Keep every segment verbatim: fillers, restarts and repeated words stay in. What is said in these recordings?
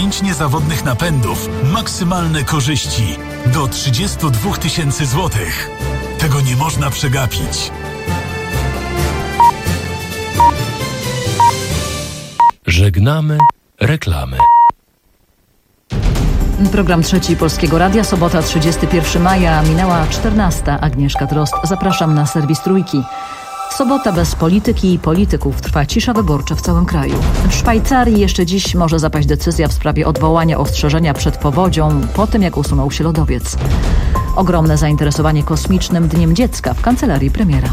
pięć niezawodnych napędów, maksymalne korzyści do trzydzieści dwa tysięcy złotych. Tego nie można przegapić. Żegnamy reklamy. Program Trzeci Polskiego Radia, sobota trzydziestego pierwszego maja, minęła czternasta. Agnieszka Drozd. Zapraszam na serwis Trójki. Sobota bez polityki i polityków. Trwa cisza wyborcza w całym kraju. W Szwajcarii jeszcze dziś może zapaść decyzja w sprawie odwołania ostrzeżenia przed powodzią po tym, jak usunął się lodowiec. Ogromne zainteresowanie kosmicznym Dniem Dziecka w kancelarii premiera.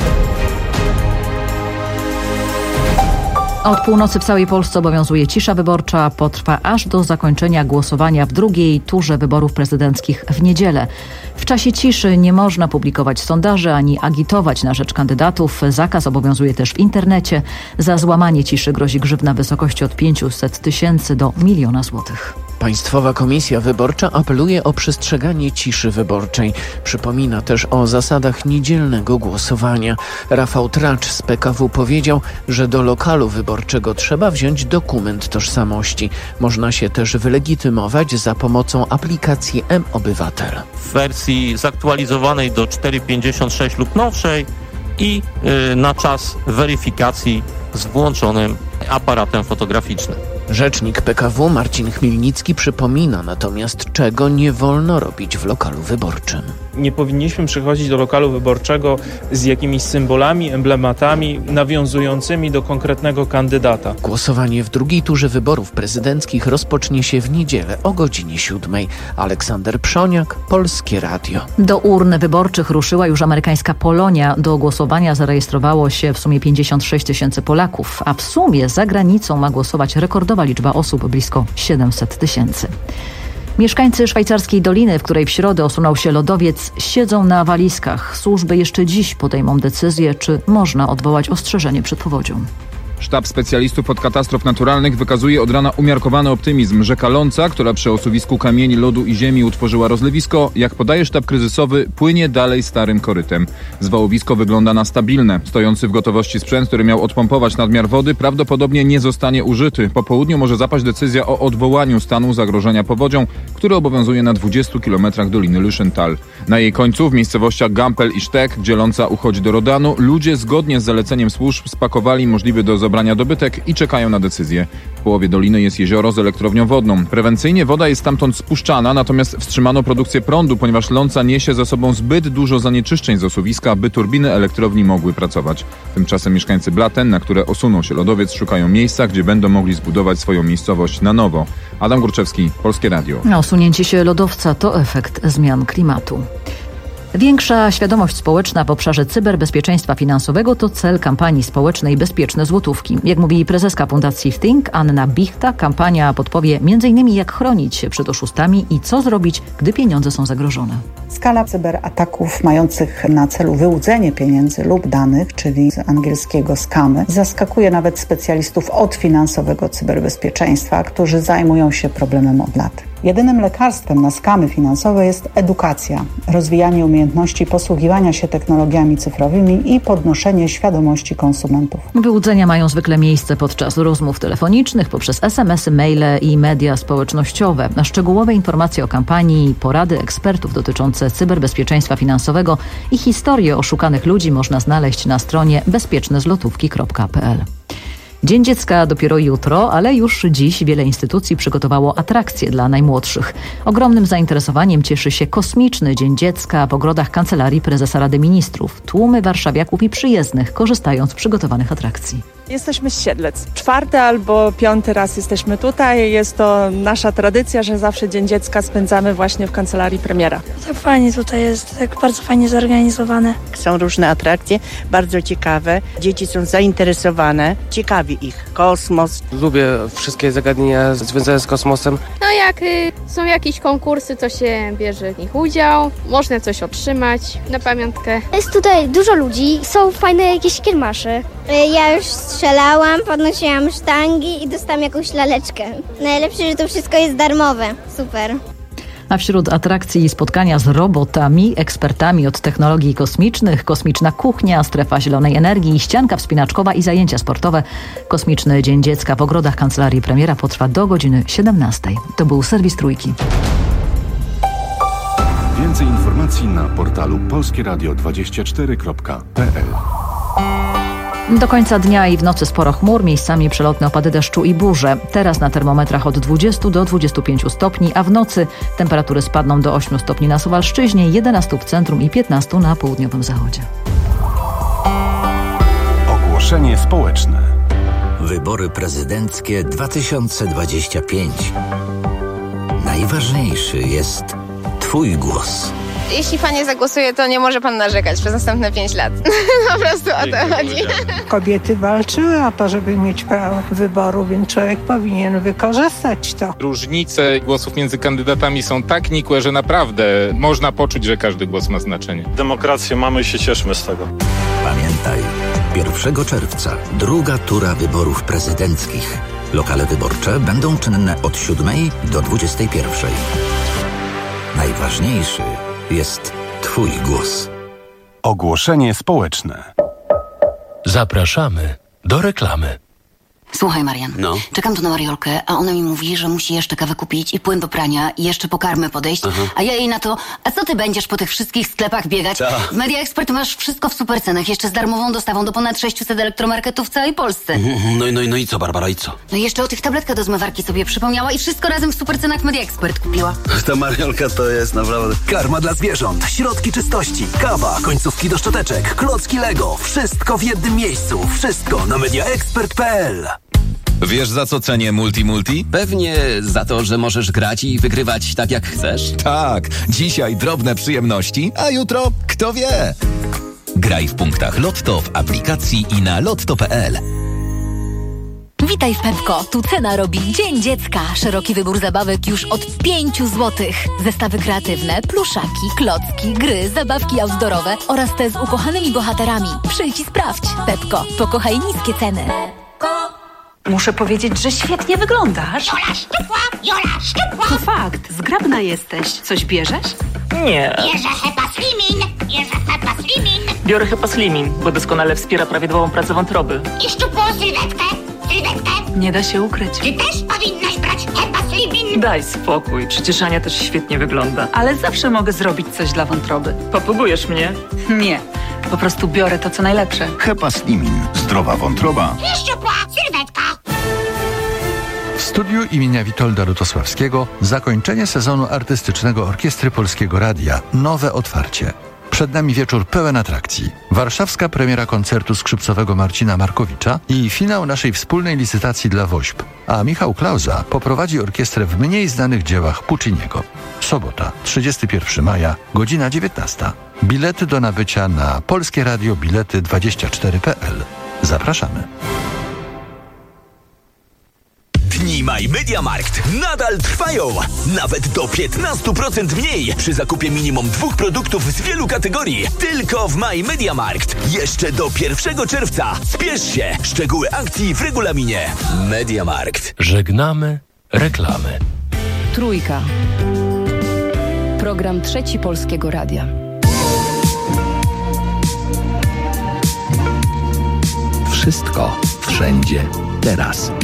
Od północy w całej Polsce obowiązuje cisza wyborcza. Potrwa aż do zakończenia głosowania w drugiej turze wyborów prezydenckich w niedzielę. W czasie ciszy nie można publikować sondaży ani agitować na rzecz kandydatów. Zakaz obowiązuje też w internecie. Za złamanie ciszy grozi grzywna w wysokości od pięciuset tysięcy do miliona złotych. Państwowa Komisja Wyborcza apeluje o przestrzeganie ciszy wyborczej. Przypomina też o zasadach niedzielnego głosowania. Rafał Tracz z P K W powiedział, że do lokalu wyborczego trzeba wziąć dokument tożsamości. Można się też wylegitymować za pomocą aplikacji M-Obywatel. W wersji zaktualizowanej do cztery pięćdziesiąt sześć lub nowszej i yy, na czas weryfikacji z włączonym aparatem fotograficznym. Rzecznik P K W Marcin Chmielnicki przypomina natomiast, czego nie wolno robić w lokalu wyborczym. Nie powinniśmy przychodzić do lokalu wyborczego z jakimiś symbolami, emblematami nawiązującymi do konkretnego kandydata. Głosowanie w drugiej turze wyborów prezydenckich rozpocznie się w niedzielę o godzinie siódmej. Aleksander Przoniak, Polskie Radio. Do urn wyborczych ruszyła już amerykańska Polonia. Do głosowania zarejestrowało się w sumie pięćdziesiąt sześć tysięcy Polaków, a w sumie za granicą ma głosować rekordowa liczba osób, blisko siedemset tysięcy. Mieszkańcy szwajcarskiej doliny, w której w środę osunął się lodowiec, siedzą na walizkach. Służby jeszcze dziś podejmą decyzję, czy można odwołać ostrzeżenie przed powodzią. Sztab specjalistów od katastrof naturalnych wykazuje od rana umiarkowany optymizm. Rzeka Ląca, która przy osuwisku kamieni, lodu i ziemi utworzyła rozlewisko, jak podaje sztab kryzysowy, płynie dalej starym korytem. Zwałowisko wygląda na stabilne. Stojący w gotowości sprzęt, który miał odpompować nadmiar wody, prawdopodobnie nie zostanie użyty. Po południu może zapaść decyzja o odwołaniu stanu zagrożenia powodzią, który obowiązuje na dwudziestu kilometrach Doliny Lüschental. Na jej końcu, w miejscowościach Gampel i Sztek, gdzie Ląca uchodzi do Rodanu, ludzie zgodnie z zaleceniem służb spakowali możliwy do zabrania dobytek i czekają na decyzję. W połowie doliny jest jezioro z elektrownią wodną. Prewencyjnie woda jest stamtąd spuszczana, natomiast wstrzymano produkcję prądu, ponieważ Ląca niesie za sobą zbyt dużo zanieczyszczeń z osuwiska, by turbiny elektrowni mogły pracować. Tymczasem mieszkańcy Blaten, na które osunął się lodowiec, szukają miejsca, gdzie będą mogli zbudować swoją miejscowość na nowo. Adam Górczewski, Polskie Radio. Osunięcie się lodowca to efekt zmian klimatu. Większa świadomość społeczna w obszarze cyberbezpieczeństwa finansowego to cel kampanii społecznej Bezpieczne Złotówki. Jak mówi prezeska Fundacji Think Anna Bichta, kampania podpowie między innymi jak chronić się przed oszustami i co zrobić, gdy pieniądze są zagrożone. Skala cyberataków mających na celu wyłudzenie pieniędzy lub danych, czyli z angielskiego scamy, zaskakuje nawet specjalistów od finansowego cyberbezpieczeństwa, którzy zajmują się problemem od lat. Jedynym lekarstwem na skamy finansowe jest edukacja, rozwijanie umiejętności posługiwania się technologiami cyfrowymi i podnoszenie świadomości konsumentów. Wyłudzenia mają zwykle miejsce podczas rozmów telefonicznych, poprzez es em esy, maile i media społecznościowe. Szczegółowe informacje o kampanii, porady ekspertów dotyczące cyberbezpieczeństwa finansowego i historię oszukanych ludzi można znaleźć na stronie bezpieczne złotówki kropka pe el. Dzień Dziecka dopiero jutro, ale już dziś wiele instytucji przygotowało atrakcje dla najmłodszych. Ogromnym zainteresowaniem cieszy się kosmiczny Dzień Dziecka w ogrodach Kancelarii Prezesa Rady Ministrów. Tłumy warszawiaków i przyjezdnych korzystają z przygotowanych atrakcji. Jesteśmy z Siedlec. Czwarty albo piąty raz jesteśmy tutaj. Jest to nasza tradycja, że zawsze Dzień Dziecka spędzamy właśnie w kancelarii premiera. Tak fajnie tutaj jest, tak bardzo fajnie zorganizowane. Są różne atrakcje, bardzo ciekawe. Dzieci są zainteresowane, ciekawi ich kosmos. Lubię wszystkie zagadnienia związane z kosmosem. No jak y, są jakieś konkursy, to się bierze w nich udział. Można coś otrzymać na pamiątkę. Jest tutaj dużo ludzi, są fajne jakieś kiermasze. Ja już strzelałam, podnosiłam sztangi i dostałam jakąś laleczkę. Najlepsze, że to wszystko jest darmowe. Super. A wśród atrakcji spotkania z robotami, ekspertami od technologii kosmicznych, kosmiczna kuchnia, strefa zielonej energii, ścianka wspinaczkowa i zajęcia sportowe. Kosmiczny Dzień Dziecka w ogrodach kancelarii premiera potrwa do godziny siedemnastej. To był serwis Trójki. Więcej informacji na portalu polskie radio dwadzieścia cztery kropka p l. Do końca dnia i w nocy sporo chmur, miejscami przelotne opady deszczu i burze. Teraz na termometrach od dwudziestu do dwudziestu pięciu stopni, a w nocy temperatury spadną do ośmiu stopni na Suwalszczyźnie, jedenastu w centrum i piętnastu na południowym zachodzie. Ogłoszenie społeczne. Wybory prezydenckie dwa tysiące dwadzieścia pięć. Najważniejszy jest Twój głos. Jeśli pan nie zagłosuje, to nie może pan narzekać przez następne pięć lat. Po prostu o to chodzi. Kobiety walczyły o to, żeby mieć prawo wyboru, więc człowiek powinien wykorzystać to. Różnice głosów między kandydatami są tak nikłe, że naprawdę można poczuć, że każdy głos ma znaczenie. Demokrację mamy i się cieszmy z tego. Pamiętaj, pierwszego czerwca druga tura wyborów prezydenckich. Lokale wyborcze będą czynne od siódmej do dwudziestej pierwszej. Najważniejszy jest Twój głos. Ogłoszenie społeczne. Zapraszamy do reklamy. Słuchaj, Marian, No. czekam tu na Mariolkę, a ona mi mówi, że musi jeszcze kawę kupić i płyn do prania i jeszcze po karmę podejść, Aha. a ja jej na to, a co ty będziesz po tych wszystkich sklepach biegać? Ta. W Media Expert masz wszystko w supercenach, jeszcze z darmową dostawą do ponad sześciuset elektromarketów w całej Polsce. No i no, no i co, Barbara, i co? No i jeszcze o tych tabletkach do zmywarki sobie przypomniała i wszystko razem w supercenach w Media Expert kupiła. Ta Mariolka to jest naprawdę... Karma dla zwierząt, środki czystości, kawa, końcówki do szczoteczek, klocki Lego. Wszystko w jednym miejscu. Wszystko na media expert kropka p l. Wiesz, za co cenię Multi Multi? Pewnie za to, że możesz grać i wygrywać tak jak chcesz. Tak, dzisiaj drobne przyjemności, a jutro kto wie. Graj w punktach Lotto w aplikacji i na lotto kropka p l. Witaj w Pepko. Tu cena robi Dzień Dziecka. Szeroki wybór zabawek już od pięciu złotych. Zestawy kreatywne, pluszaki, klocki, gry, zabawki outdoorowe oraz te z ukochanymi bohaterami. Przyjdź i sprawdź. Pepko. Pokochaj niskie ceny. Muszę powiedzieć, że świetnie wyglądasz. Jola szczupła, Jola szczupła. To fakt, zgrabna jesteś. Coś bierzesz? Nie. Bierze Hepa Slimin, bierze Hepa Slimin. Biorę Hepa Slimin, bo doskonale wspiera prawidłową pracę wątroby. I szczupłą sylwetkę, sylwetkę. Nie da się ukryć. Ty też powinnaś brać Hepa Slimin. Daj spokój, przecież Ania też świetnie wygląda. Ale zawsze mogę zrobić coś dla wątroby. Popugujesz mnie? Nie, po prostu biorę to, co najlepsze. Hepa Slimin. Zdrowa wątroba. I szczupła sylwetka. W studiu imienia Witolda Lutosławskiego zakończenie sezonu artystycznego Orkiestry Polskiego Radia. Nowe otwarcie. Przed nami wieczór pełen atrakcji. Warszawska premiera koncertu skrzypcowego Marcina Markowicza i finał naszej wspólnej licytacji dla WOŚP. A Michał Klauza poprowadzi orkiestrę w mniej znanych dziełach Pucciniego. Sobota, trzydziestego pierwszego maja, godzina dziewiętnasta. Bilety do nabycia na Polskie Radio Bilety dwadzieścia cztery kropka p l. Zapraszamy. Dni My Media Markt nadal trwają. Nawet do piętnaście procent mniej przy zakupie minimum dwóch produktów z wielu kategorii. Tylko w My Media Markt. Jeszcze do pierwszego czerwca. Spiesz się. Szczegóły akcji w regulaminie. Media Markt. Żegnamy reklamy. Trójka. Program Trzeci Polskiego Radia. Wszystko, wszędzie, teraz.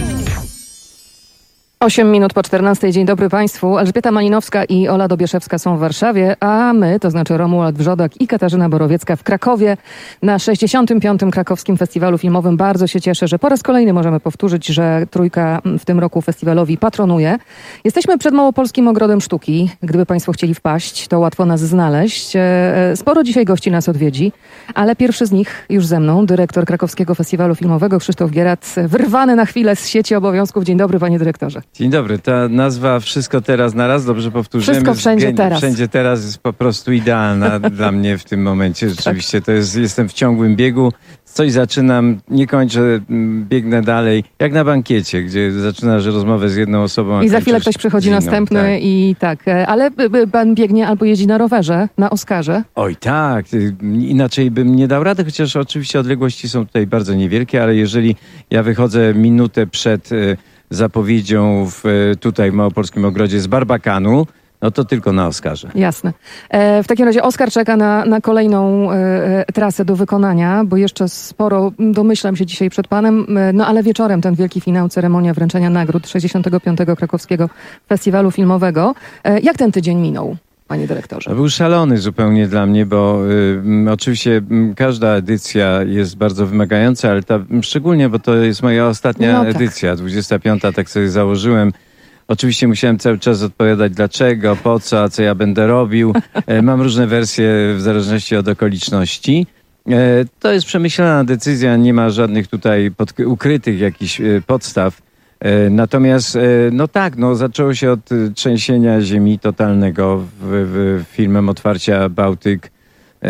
osiem minut po czternastej. Dzień dobry Państwu. Elżbieta Malinowska i Ola Dobieszewska są w Warszawie, a my, to znaczy Romuald Wrzodak i Katarzyna Borowiecka w Krakowie na sześćdziesiątym piątym Krakowskim Festiwalu Filmowym. Bardzo się cieszę, że po raz kolejny możemy powtórzyć, że Trójka w tym roku festiwalowi patronuje. Jesteśmy przed Małopolskim Ogrodem Sztuki. Gdyby Państwo chcieli wpaść, to łatwo nas znaleźć. Sporo dzisiaj gości nas odwiedzi, ale pierwszy z nich już ze mną, dyrektor Krakowskiego Festiwalu Filmowego Krzysztof Gierat, wyrwany na chwilę z sieci obowiązków. Dzień dobry, panie dyrektorze. Dzień dobry. Ta nazwa Wszystko Teraz Naraz, dobrze powtórzymy. Wszystko wszędzie teraz. Wszędzie teraz jest po prostu idealna dla mnie w tym momencie. Rzeczywiście to jest, jestem w ciągłym biegu. Coś zaczynam, nie kończę, biegnę dalej. Jak na bankiecie, gdzie zaczynasz rozmowę z jedną osobą. I za chwilę ktoś przychodzi inną, następny tak. i tak. Ale pan biegnie albo jeździ na rowerze, na Oskarze? Oj tak, inaczej bym nie dał rady, chociaż oczywiście odległości są tutaj bardzo niewielkie, ale jeżeli ja wychodzę minutę przed zapowiedzią w, tutaj w Małopolskim Ogrodzie z Barbakanu, no to tylko na Oscarze. Jasne. E, w takim razie Oskar czeka na, na kolejną e, trasę do wykonania, bo jeszcze sporo domyślam się dzisiaj przed panem, e, no ale wieczorem ten wielki finał, ceremonia wręczenia nagród sześćdziesiątego piątego Krakowskiego Festiwalu Filmowego. E, jak ten tydzień minął, panie dyrektorze? To był szalony zupełnie dla mnie, bo y, oczywiście y, każda edycja jest bardzo wymagająca, ale ta szczególnie, bo to jest moja ostatnia No tak. edycja, dwudziesta piąta, tak sobie założyłem. Oczywiście musiałem cały czas odpowiadać dlaczego, po co, a co ja będę robił. E, mam różne wersje w zależności od okoliczności. E, to jest przemyślana decyzja, nie ma żadnych tutaj pod, ukrytych jakichś e, podstaw. E, natomiast, e, no tak, no zaczęło się od e, trzęsienia ziemi totalnego w, w filmem Otwarcia Bałtyk e,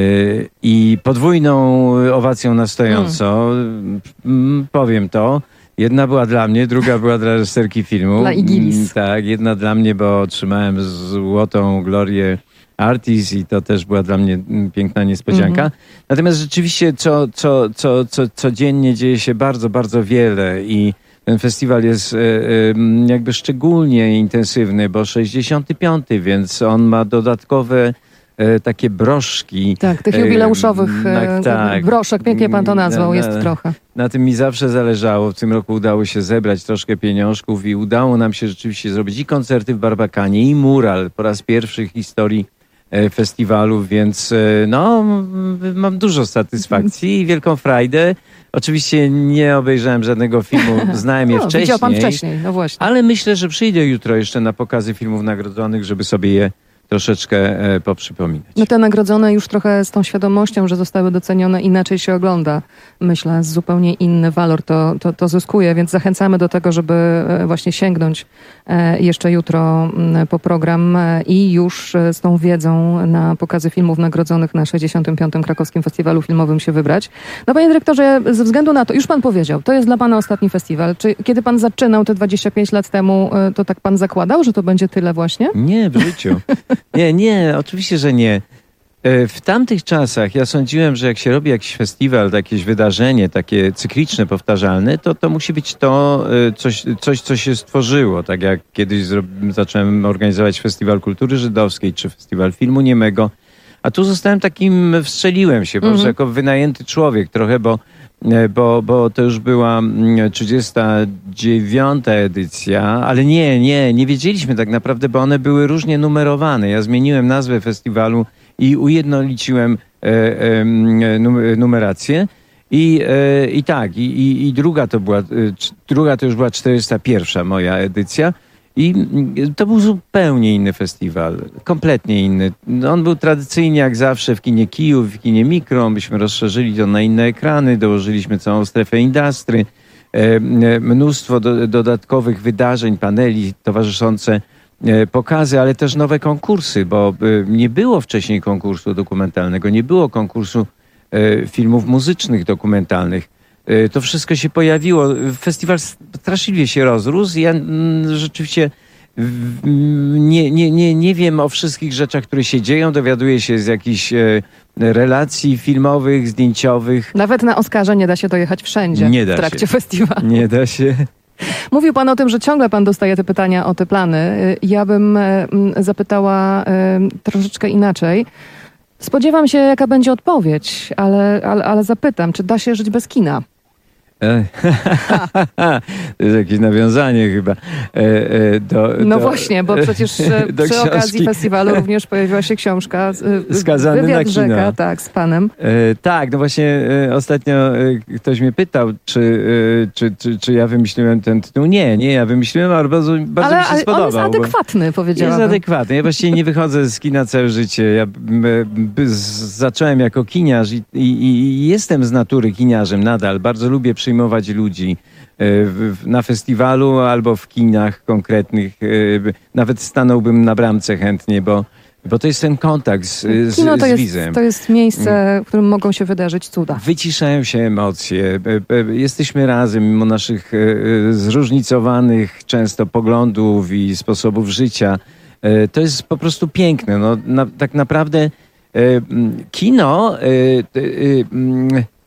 i podwójną owacją na stojąco. Hmm. M, powiem to. Jedna była dla mnie, druga była dla reżyserki filmu. Dla Igilis. Tak, jedna dla mnie, bo otrzymałem złotą glorię Artis i to też była dla mnie piękna niespodzianka. Mm-hmm. Natomiast rzeczywiście co, co, co, co, codziennie dzieje się bardzo, bardzo wiele i ten festiwal jest e, e, jakby szczególnie intensywny, bo sześćdziesiąty piąty, więc on ma dodatkowe e, takie broszki. Tak, tych jubileuszowych e, tak, broszek, pięknie pan to nazwał, na, jest na, trochę. Na tym mi zawsze zależało. W tym roku udało się zebrać troszkę pieniążków i udało nam się rzeczywiście zrobić i koncerty w Barbakanie, i mural po raz pierwszy w historii e, festiwalu, więc e, no, mam dużo satysfakcji i wielką frajdę. Oczywiście nie obejrzałem żadnego filmu, znałem je no, wcześniej. Widział pan wcześniej, no właśnie. Ale myślę, że przyjdę jutro jeszcze na pokazy filmów nagrodzonych, żeby sobie je troszeczkę e, poprzypominać. No te nagrodzone już trochę z tą świadomością, że zostały docenione, inaczej się ogląda. Myślę, zupełnie inny walor to, to, to zyskuje, więc zachęcamy do tego, żeby właśnie sięgnąć e, jeszcze jutro m, po program e, i już e, z tą wiedzą na pokazy filmów nagrodzonych na sześćdziesiątym piątym Krakowskim Festiwalu Filmowym się wybrać. No panie dyrektorze, ze względu na to, już pan powiedział, to jest dla pana ostatni festiwal. Czy kiedy pan zaczynał te dwadzieścia pięć lat temu, e, to tak pan zakładał, że to będzie tyle właśnie? Nie, w życiu. Nie, nie, oczywiście, że nie. W tamtych czasach ja sądziłem, że jak się robi jakiś festiwal, jakieś wydarzenie takie cykliczne, powtarzalne, to to musi być to coś, coś co się stworzyło. Tak jak kiedyś zacząłem organizować Festiwal Kultury Żydowskiej czy Festiwal Filmu Niemego. A tu zostałem takim, wstrzeliłem się po prostu jako wynajęty człowiek trochę, bo Bo, bo to już była trzydziesta dziewiąta edycja, ale nie, nie, nie wiedzieliśmy tak naprawdę, bo one były różnie numerowane. Ja zmieniłem nazwę festiwalu i ujednoliciłem e, e, numerację. I, e, i tak, i, i, i druga to była, druga to już była czterdziesta pierwsza moja edycja. I to był zupełnie inny festiwal, kompletnie inny. On był tradycyjnie jak zawsze w kinie Kijów, w kinie Mikro, myśmy rozszerzyli to na inne ekrany, dołożyliśmy całą strefę industry, e, mnóstwo do, dodatkowych wydarzeń, paneli towarzyszące e, pokazy, ale też nowe konkursy, bo e, nie było wcześniej konkursu dokumentalnego, nie było konkursu e, filmów muzycznych dokumentalnych. To wszystko się pojawiło. Festiwal straszliwie się rozrósł. Ja mm, rzeczywiście nie, nie, nie, nie wiem o wszystkich rzeczach, które się dzieją. Dowiaduję się z jakichś e, relacji filmowych, zdjęciowych. Nawet na Oscarze nie da się dojechać wszędzie nie da w trakcie się. festiwalu. Nie da się. Mówił pan o tym, że ciągle pan dostaje te pytania o te plany. Ja bym e, zapytała e, troszeczkę inaczej. Spodziewam się, jaka będzie odpowiedź, ale, ale, ale zapytam, czy da się żyć bez kina? To jest jakieś nawiązanie chyba. E, e, do, no do, właśnie, bo przecież przy książki. okazji festiwalu również pojawiła się książka Skazany Wywiad na kino. Rzeka, tak, z panem. E, tak, no właśnie e, ostatnio e, ktoś mnie pytał, czy, e, czy, czy, czy ja wymyśliłem ten tytuł. Nie, nie, ja wymyśliłem, ale bardzo, bardzo ale, mi się ale spodobał. on jest adekwatny, powiedziałabym. Jest adekwatny. Ja właściwie nie wychodzę z kina całe życie. Ja b, b, z, zacząłem jako kiniarz i, i, i jestem z natury kiniarzem nadal. Bardzo lubię przyjmować ludzi w, w, na festiwalu albo w kinach konkretnych. Nawet stanąłbym na bramce chętnie, bo, bo to jest ten kontakt z, z, Kino to z jest, widzem. To jest miejsce, w którym mogą się wydarzyć cuda. Wyciszają się emocje. Jesteśmy razem, mimo naszych zróżnicowanych często poglądów i sposobów życia. To jest po prostu piękne. No, na, tak naprawdę kino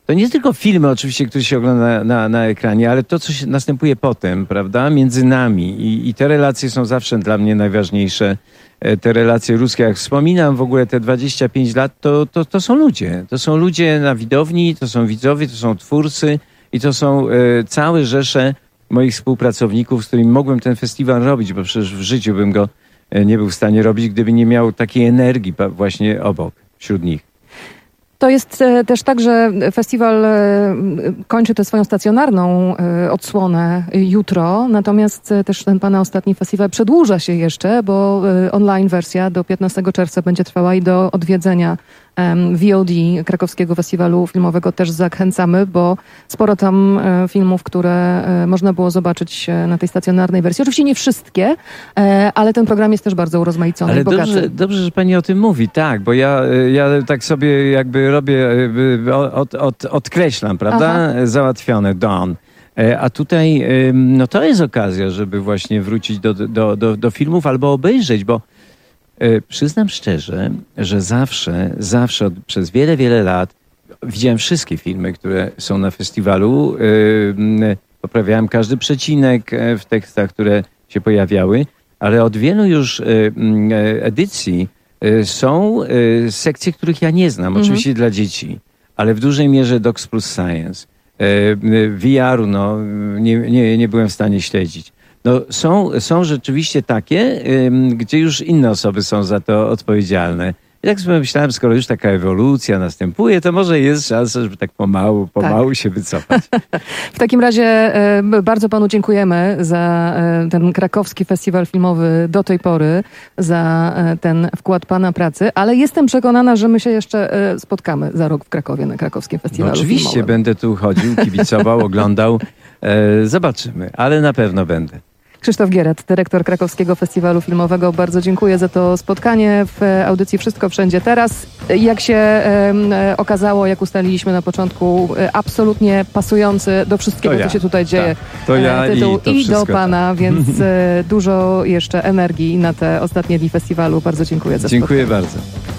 to nie tylko filmy oczywiście, które się ogląda na, na, na ekranie, ale to, co się następuje potem, prawda, między nami. I, i te relacje są zawsze dla mnie najważniejsze. Te relacje ludzkie, jak wspominam w ogóle te dwadzieścia pięć lat, to, to, to są ludzie. To są ludzie na widowni, to są widzowie, to są twórcy i to są e, całe rzesze moich współpracowników, z którymi mogłem ten festiwal robić, bo przecież w życiu bym go e, nie był w stanie robić, gdyby nie miał takiej energii właśnie obok, wśród nich. To jest e, też tak, że festiwal e, kończy tę swoją stacjonarną e, odsłonę jutro, natomiast e, też ten pana ostatni festiwal przedłuża się jeszcze, bo e, online wersja do piętnastego czerwca będzie trwała i do odwiedzenia e, V O D Krakowskiego Festiwalu Filmowego też zachęcamy, bo sporo tam e, filmów, które e, można było zobaczyć e, na tej stacjonarnej wersji. Oczywiście nie wszystkie, e, ale ten program jest też bardzo urozmaicony ale i bogaty. Dobrze, dobrze, że pani o tym mówi, tak, bo ja, ja tak sobie jakby robię, od, od, odkreślam, prawda? Aha. Załatwione, done. A tutaj no to jest okazja, żeby właśnie wrócić do, do, do, do filmów albo obejrzeć, bo przyznam szczerze, że zawsze, zawsze od, przez wiele, wiele lat widziałem wszystkie filmy, które są na festiwalu. Poprawiałem każdy przecinek w tekstach, które się pojawiały, ale od wielu już edycji są sekcje, których ja nie znam, mhm. oczywiście dla dzieci, ale w dużej mierze Docs plus Science. V R-u no, nie, nie, nie byłem w stanie śledzić. No, są, są rzeczywiście takie, gdzie już inne osoby są za to odpowiedzialne. I tak sobie myślałem, skoro już taka ewolucja następuje, to może jest szansa, żeby tak pomału, pomału tak. się wycofać. W takim razie e, bardzo panu dziękujemy za e, ten krakowski festiwal filmowy do tej pory, za e, ten wkład pana pracy, ale jestem przekonana, że my się jeszcze e, spotkamy za rok w Krakowie na krakowskim festiwalu no, oczywiście filmowym. Będę tu chodził, kibicował, oglądał. E, zobaczymy, ale na pewno będę. Krzysztof Gierat, dyrektor Krakowskiego Festiwalu Filmowego. Bardzo dziękuję za to spotkanie w audycji Wszystko Wszędzie Teraz. Jak się e, okazało, jak ustaliliśmy na początku, e, absolutnie pasujący do wszystkiego, ja. co się tutaj dzieje. Tak. To ja e, tytuł i, to i do wszystko, pana, tak. więc e, dużo jeszcze energii na te ostatnie dni festiwalu. Bardzo dziękuję za Dziękuję spotkanie. bardzo.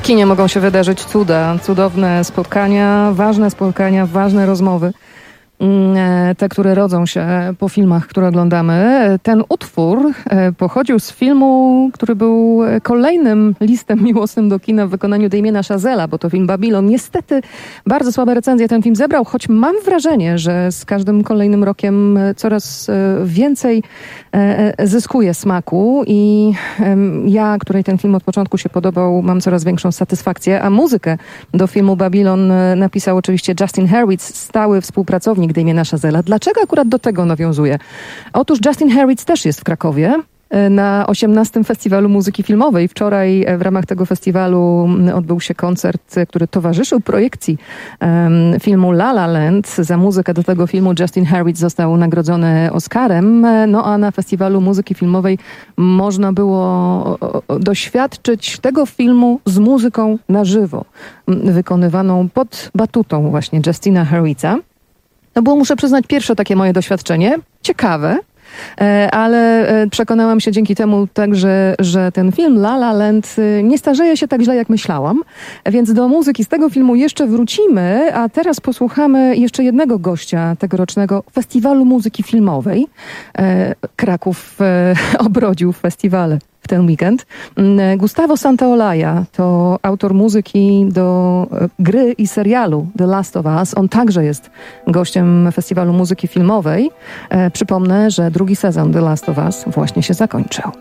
kinie mogą się wydarzyć cuda, cudowne spotkania, ważne spotkania, ważne rozmowy. Te, które rodzą się po filmach, które oglądamy. Ten utwór pochodził z filmu, który był kolejnym listem miłosnym do kina w wykonaniu Damiena Chazella, bo to film Babylon. Niestety bardzo słabe recenzje ten film zebrał, choć mam wrażenie, że z każdym kolejnym rokiem coraz więcej zyskuje smaku i ja, której ten film od początku się podobał, mam coraz większą satysfakcję, a muzykę do filmu Babylon napisał oczywiście Justin Hurwitz, stały współpracownik Damiena Chazella. Dlaczego akurat do tego nawiązuje? Otóż Justin Hurwitz też jest w Krakowie na osiemnastym Festiwalu Muzyki Filmowej. Wczoraj w ramach tego festiwalu odbył się koncert, który towarzyszył projekcji um, filmu La La Land. Za muzykę do tego filmu Justin Hurwitz został nagrodzony Oscarem. No a na Festiwalu Muzyki Filmowej można było doświadczyć tego filmu z muzyką na żywo, wykonywaną pod batutą właśnie Justina Hurwitza. To było, muszę przyznać, pierwsze takie moje doświadczenie. Ciekawe, ale przekonałam się dzięki temu także, że ten film La La Land nie starzeje się tak źle, jak myślałam. Więc do muzyki z tego filmu jeszcze wrócimy, a teraz posłuchamy jeszcze jednego gościa tegorocznego Festiwalu Muzyki Filmowej. Kraków obrodził festiwale w ten weekend. Gustavo Santaolalla to autor muzyki do gry i serialu The Last of Us. On także jest gościem Festiwalu Muzyki Filmowej. E, przypomnę, że drugi sezon The Last of Us właśnie się zakończył.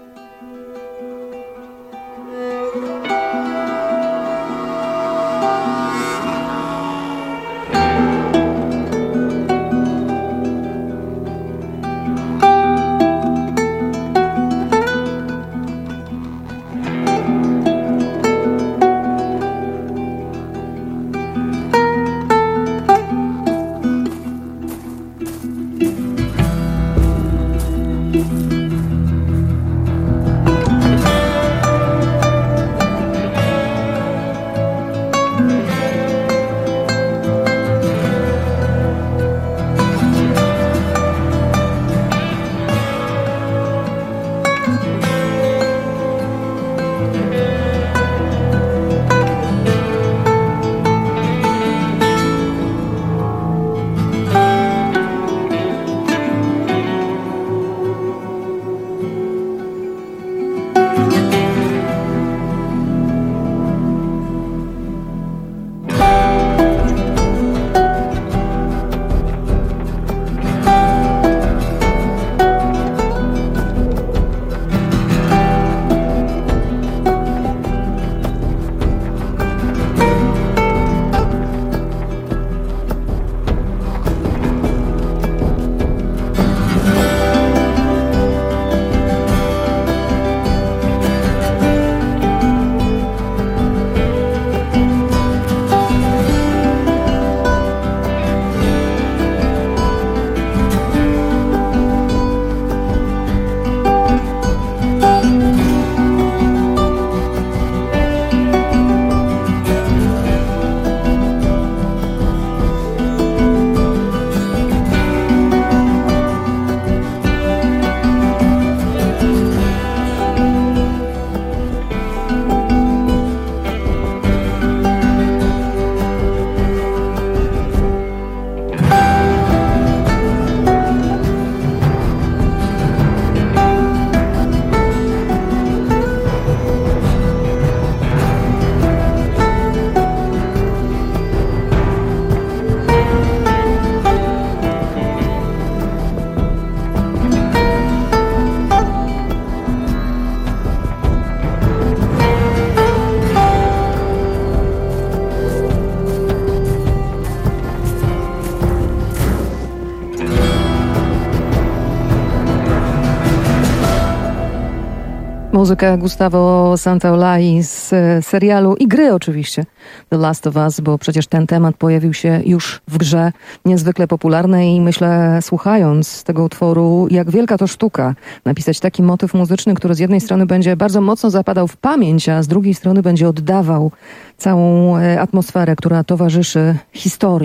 Muzyka Gustavo Santaolalla z serialu i gry oczywiście The Last of Us, bo przecież ten temat pojawił się już w grze, niezwykle popularnej i myślę, słuchając tego utworu, jak wielka to sztuka napisać taki motyw muzyczny, który z jednej strony będzie bardzo mocno zapadał w pamięć, a z drugiej strony będzie oddawał całą atmosferę, która towarzyszy historii,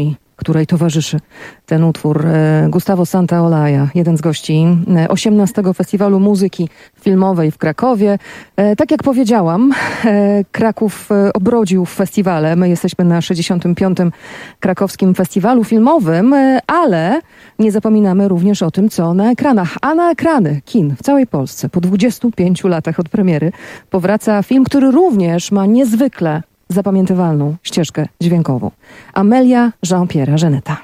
której towarzyszy ten utwór. Gustavo Santaolalla, jeden z gości osiemnastego Festiwalu Muzyki Filmowej w Krakowie. Tak jak powiedziałam, Kraków obrodził festiwale. My jesteśmy na sześćdziesiątym piątym Krakowskim Festiwalu Filmowym, ale nie zapominamy również o tym, co na ekranach. A na ekrany kin w całej Polsce po dwudziestu pięciu latach od premiery powraca film, który również ma niezwykle zapamiętywalną ścieżkę dźwiękową. Amelia Jean-Pierre'a Jeanetta.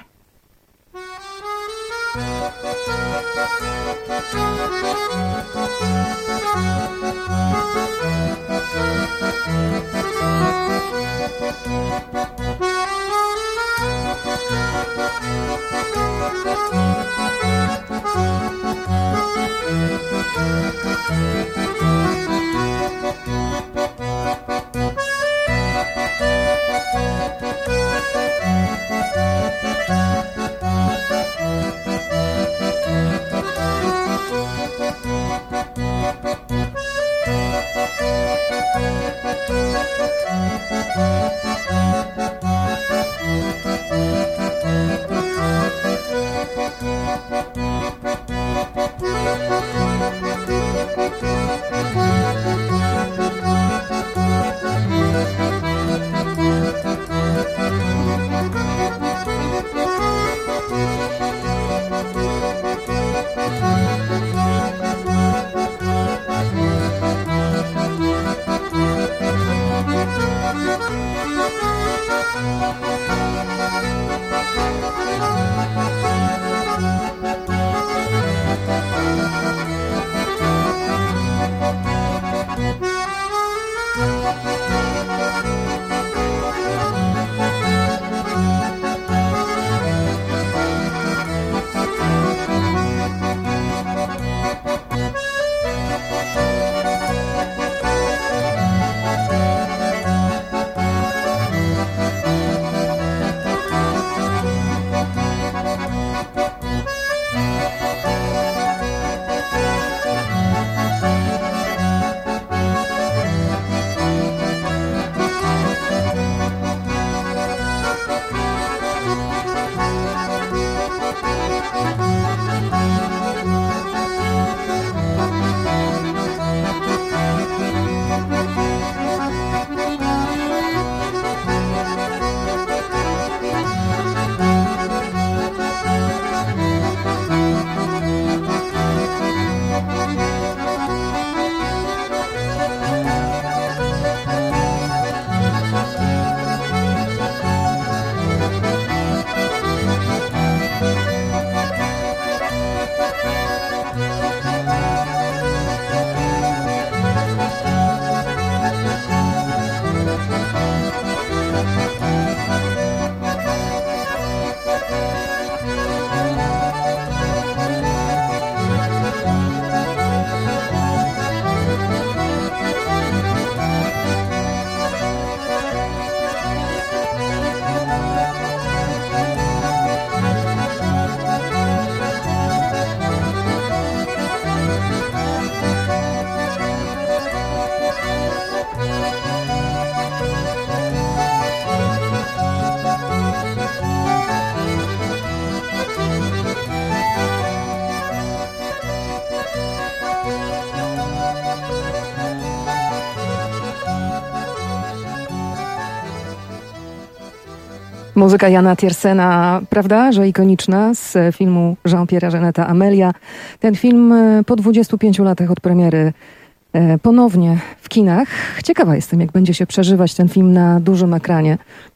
Muzyka Jana Tiersena, prawda, że ikoniczna, z filmu Jean-Pierre'a Jeanetta Amelia. Ten film po dwudziestu pięciu latach od premiery ponownie w kinach. Ciekawa jestem, jak będzie się przeżywać ten film na dużym ekranie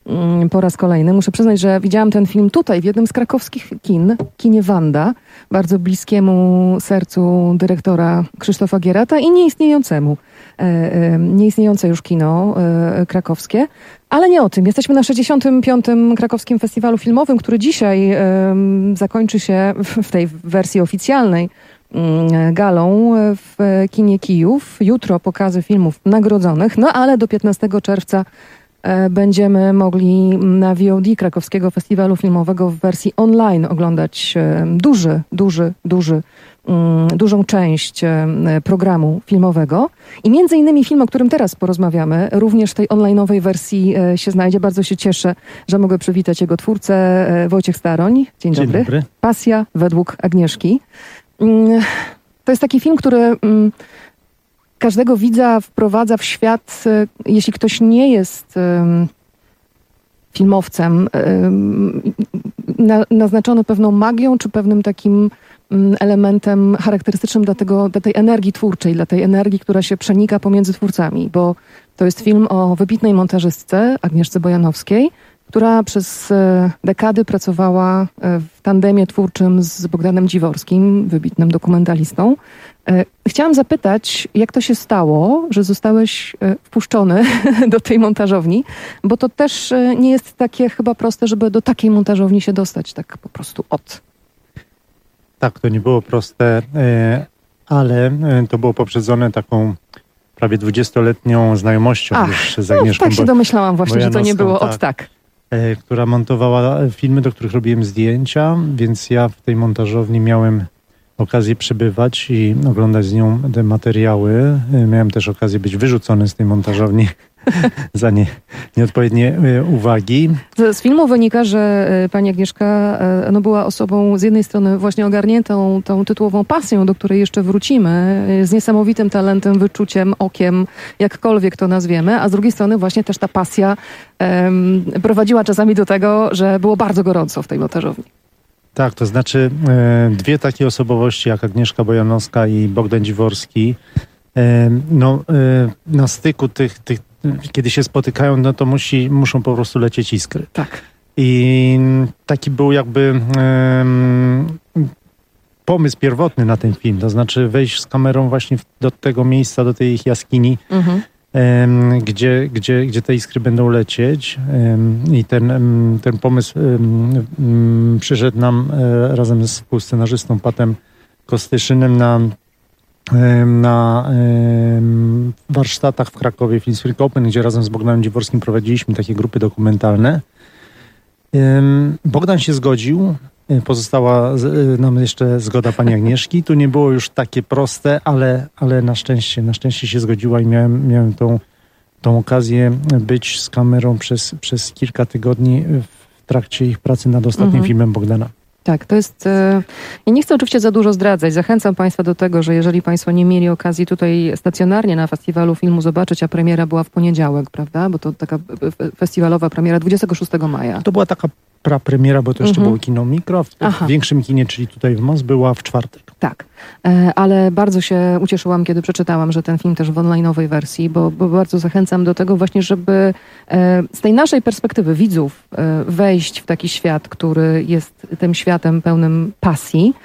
po raz kolejny. Muszę przyznać, że widziałam ten film tutaj, w jednym z krakowskich kin, kinie Wanda, bardzo bliskiemu sercu dyrektora Krzysztofa Gierata i nieistniejącemu, nieistniejące już kino krakowskie. Ale nie o tym. Jesteśmy na sześćdziesiątym piątym Krakowskim Festiwalu Filmowym, który dzisiaj zakończy się w tej wersji oficjalnej galą w kinie Kijów. Jutro pokazy filmów nagrodzonych, no ale do piętnastego czerwca będziemy mogli na V O D Krakowskiego Festiwalu Filmowego w wersji online oglądać duży, duży, duży dużą część programu filmowego i między innymi film, o którym teraz porozmawiamy, również w tej online'owej wersji się znajdzie. Bardzo się cieszę, że mogę przywitać jego twórcę, Wojciech Staroń. Dzień, Dzień dobry. dobry. Pasja według Agnieszki. To jest taki film, który każdego widza wprowadza w świat, jeśli ktoś nie jest filmowcem, naznaczony pewną magią, czy pewnym takim elementem charakterystycznym dla, tego, dla tej energii twórczej, dla tej energii, która się przenika pomiędzy twórcami, bo to jest film o wybitnej montażystce Agnieszce Bojanowskiej, która przez dekady pracowała w tandemie twórczym z Bogdanem Dziworskim, wybitnym dokumentalistą. Chciałam zapytać, jak to się stało, że zostałeś wpuszczony do tej montażowni, bo to też nie jest takie chyba proste, żeby do takiej montażowni się dostać, tak po prostu od. Tak, to nie było proste, ale to było poprzedzone taką prawie dwudziestoletnią znajomością Ach, już z Agnieszką. No, tak się domyślałam właśnie, że to nie było tak, od tak. Która montowała filmy, do których robiłem zdjęcia, więc ja w tej montażowni miałem okazję przebywać i oglądać z nią te materiały. Miałem też okazję być wyrzucony z tej montażowni za nie, nieodpowiednie uwagi. Z filmu wynika, że pani Agnieszka no, była osobą z jednej strony właśnie ogarniętą tą tytułową pasją, do której jeszcze wrócimy, z niesamowitym talentem, wyczuciem, okiem, jakkolwiek to nazwiemy, a z drugiej strony właśnie też ta pasja um, prowadziła czasami do tego, że było bardzo gorąco w tej montażowni. Tak, to znaczy e, dwie takie osobowości jak Agnieszka Bojanowska i Bogdan Dziworski, e, no, e, na styku tych, tych, kiedy się spotykają, no to musi, muszą po prostu lecieć iskry. Tak. I taki był jakby e, pomysł pierwotny na ten film, to znaczy wejść z kamerą właśnie do tego miejsca, do tej ich jaskini, mhm. Gdzie, gdzie, gdzie te iskry będą lecieć i ten, ten pomysł przyszedł nam razem z współscenarzystą Patem Kostyszynem na, na warsztatach w Krakowie Film Freak Open, gdzie razem z Bogdanem Dziworskim prowadziliśmy takie grupy dokumentalne. Bogdan się zgodził. Pozostała nam jeszcze zgoda pani Agnieszki. Tu nie było już takie proste, ale, ale na szczęście, na szczęście się zgodziła i miałem, miałem tą, tą okazję być z kamerą przez, przez kilka tygodni w trakcie ich pracy nad ostatnim mhm. filmem Bogdana. Tak, to jest... Ja nie chcę oczywiście za dużo zdradzać. Zachęcam państwa do tego, że jeżeli państwo nie mieli okazji tutaj stacjonarnie na festiwalu filmu zobaczyć, a premiera była w poniedziałek, prawda? Bo to taka festiwalowa premiera dwudziestego szóstego maja. To była taka prapremiera, bo to jeszcze mhm. było kino mikro. W, w większym kinie, czyli tutaj w M O S, była w czwartek. Tak, ale bardzo się ucieszyłam, kiedy przeczytałam, że ten film też w online'owej wersji, bo, bo bardzo zachęcam do tego właśnie, żeby z tej naszej perspektywy widzów wejść w taki świat, który jest tym światem pełnym pasji.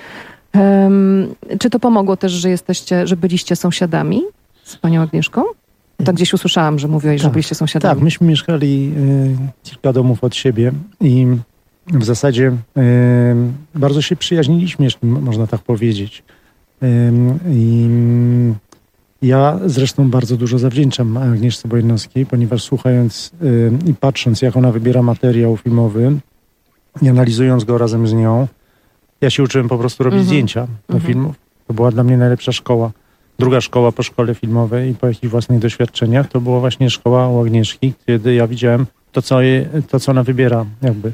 Czy to pomogło też, że jesteście, że byliście sąsiadami z panią Agnieszką? Tak gdzieś usłyszałam, że mówiłeś, tak, że byliście sąsiadami. Tak, myśmy mieszkali y, kilka domów od siebie i w zasadzie y, bardzo się przyjaźniliśmy, jeśli można tak powiedzieć. Y, I ja zresztą bardzo dużo zawdzięczam Agnieszce Bojanowskiej, ponieważ słuchając y, i patrząc, jak ona wybiera materiał filmowy i analizując go razem z nią, ja się uczyłem po prostu robić mm-hmm. zdjęcia do mm-hmm. filmów. To była dla mnie najlepsza szkoła. Druga szkoła po szkole filmowej i po jakichś własnych doświadczeniach to była właśnie szkoła u Agnieszki, kiedy ja widziałem to, co, je, to, co ona wybiera jakby.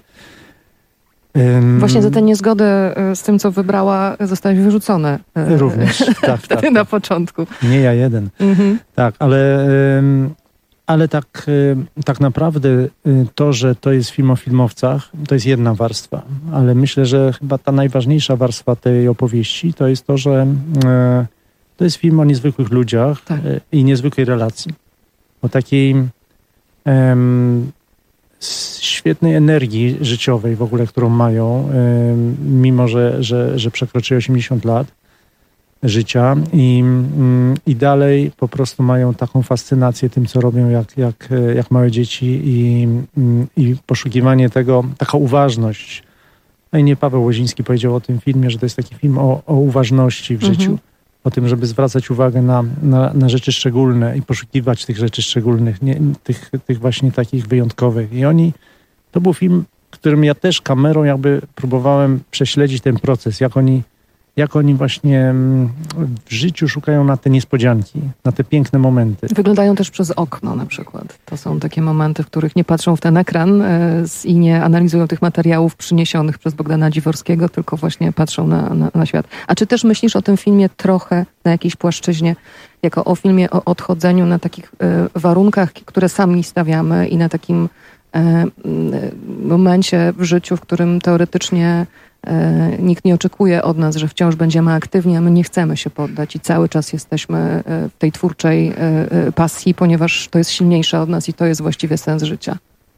Um, właśnie za tę niezgodę z tym, co wybrała, zostałeś wyrzucony. Również, tak, Wtedy tak, na tak. początku. Nie ja jeden. Mhm. Tak, ale, ale tak, tak naprawdę to, że to jest film o filmowcach, to jest jedna warstwa. Ale myślę, że chyba ta najważniejsza warstwa tej opowieści to jest to, że to jest film o niezwykłych ludziach tak. i niezwykłej relacji. O takiej um, świetnej energii życiowej w ogóle, którą mają, um, mimo że, że, że przekroczyli osiemdziesiąt lat życia i, um, i dalej po prostu mają taką fascynację tym, co robią jak, jak, jak małe dzieci i, um, i poszukiwanie tego, taka uważność. No i nie Paweł Łoziński powiedział o tym filmie, że to jest taki film o, o uważności w mhm. życiu. O tym, żeby zwracać uwagę na, na, na rzeczy szczególne i poszukiwać tych rzeczy szczególnych, nie, tych, tych właśnie takich wyjątkowych. I oni, to był film, w którym ja też kamerą jakby próbowałem prześledzić ten proces, jak oni, jak oni właśnie w życiu szukają na te niespodzianki, na te piękne momenty. Wyglądają też przez okno na przykład. To są takie momenty, w których nie patrzą w ten ekran i nie analizują tych materiałów przyniesionych przez Bogdana Dziworskiego, tylko właśnie patrzą na, na, na świat. A czy też myślisz o tym filmie trochę na jakiejś płaszczyźnie, jako o filmie o odchodzeniu na takich warunkach, które sami stawiamy i na takim momencie w życiu, w którym teoretycznie nikt nie oczekuje od nas, że wciąż będziemy aktywni, a my nie chcemy się poddać i cały czas jesteśmy w tej twórczej pasji, ponieważ to jest silniejsze od nas i to jest właściwie sens życia.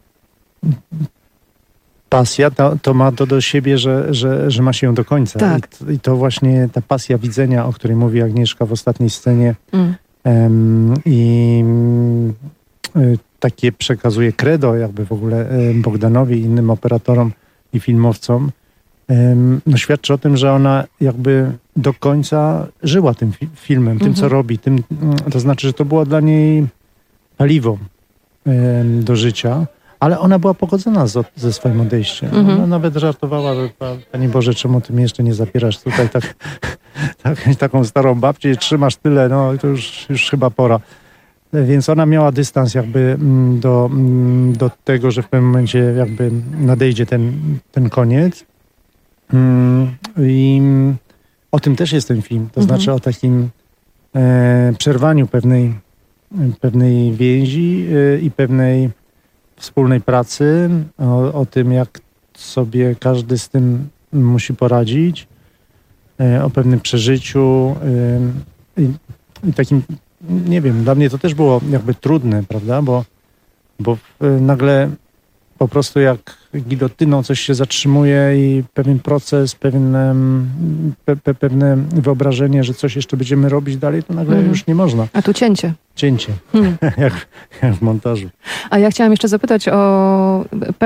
Pasja to, to ma to do siebie, że, że, że ma się ją do końca. Tak. I, I to właśnie ta pasja widzenia, o której mówi Agnieszka w ostatniej scenie Mm. em, i y, takie przekazuje credo jakby w ogóle y, Bogdanowi i innym operatorom i filmowcom, no świadczy o tym, że ona jakby do końca żyła tym fi- filmem, tym, Mhm. co robi. Tym, to znaczy, że to było dla niej paliwo em, do życia, ale ona była pogodzona z, ze swoim odejściem. Mhm. Ona nawet żartowała, że Panie Boże, czemu Ty mnie jeszcze nie zapierasz tutaj tak, tak, taką starą babcię, trzymasz tyle, no to już, już chyba pora. Więc ona miała dystans jakby do, do tego, że w pewnym momencie jakby nadejdzie ten, ten koniec. I o tym też jest ten film. To Mhm. znaczy o takim e, przerwaniu pewnej, pewnej więzi e, i pewnej wspólnej pracy. O, o tym, jak sobie każdy z tym musi poradzić. E, o pewnym przeżyciu. E, i, I takim, nie wiem, dla mnie to też było jakby trudne, prawda? Bo, bo e, nagle po prostu jak gilotyną coś się zatrzymuje i pewien proces, pewien, pe, pe, pewne wyobrażenie, że coś jeszcze będziemy robić dalej, to nagle Mhm. już nie można. A tu cięcie. Cięcie, Hmm. jak, jak w montażu. A ja chciałam jeszcze zapytać o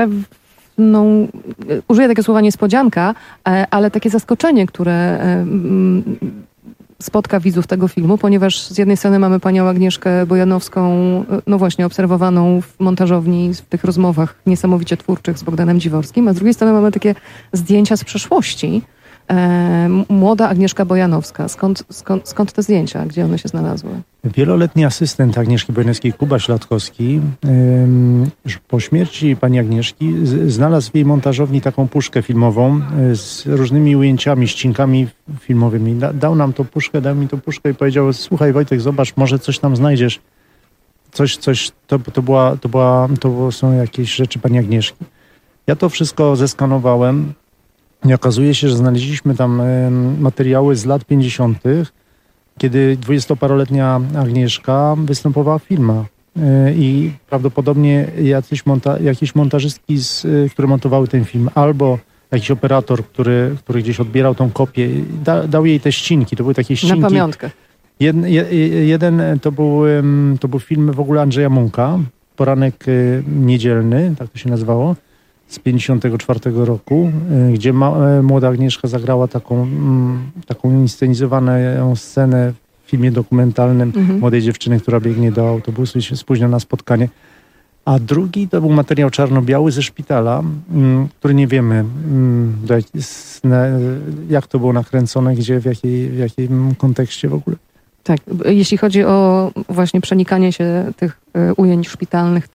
pewną, użyję takiego słowa niespodzianka, e, ale takie zaskoczenie, które e, mm, spotka widzów tego filmu, ponieważ z jednej strony mamy panią Agnieszkę Bojanowską, e, no właśnie obserwowaną w montażowni, w tych rozmowach niesamowicie twórczych z Bogdanem Dziworskim, a z drugiej strony mamy takie zdjęcia z przeszłości. E, młoda Agnieszka Bojanowska. Skąd, skąd, skąd te zdjęcia? Gdzie one się znalazły? Wieloletni asystent Agnieszki Bojanowskiej, Kuba Śladkowski, ym, już po śmierci pani Agnieszki z, znalazł w jej montażowni taką puszkę filmową y, z różnymi ujęciami, ścinkami filmowymi. Da, dał nam tą puszkę, dał mi tą puszkę i powiedział: słuchaj Wojtek, zobacz, może coś tam znajdziesz. Coś, coś, to, to, była, to, była, to są jakieś rzeczy pani Agnieszki. Ja to wszystko zeskanowałem i okazuje się, że znaleźliśmy tam y, materiały z lat pięćdziesiątych, kiedy dwudziestoparoletnia Agnieszka występowała w filmach. Yy, I prawdopodobnie jacyś monta- jakieś montażystki, z, yy, które montowały ten film, albo jakiś operator, który, który gdzieś odbierał tą kopię, da, dał jej te ścinki. To były takie ścinki. Na pamiątkę. Jed, je, jeden to był, ym, to był film w ogóle Andrzeja Munka, Poranek y, niedzielny, tak to się nazywało, z pięćdziesiątego czwartego roku, y, gdzie ma, y, młoda Agnieszka zagrała taką, y, taką inscenizowaną scenę w filmie dokumentalnym Mhm. młodej dziewczyny, która biegnie do autobusu i się spóźnia na spotkanie. A drugi to był materiał czarno-biały ze szpitala, y, który nie wiemy, y, do jak, s- na, jak to było nakręcone, gdzie, w, jakiej, w jakim kontekście w ogóle. Tak, jeśli chodzi o właśnie przenikanie się tych y, ujęć szpitalnych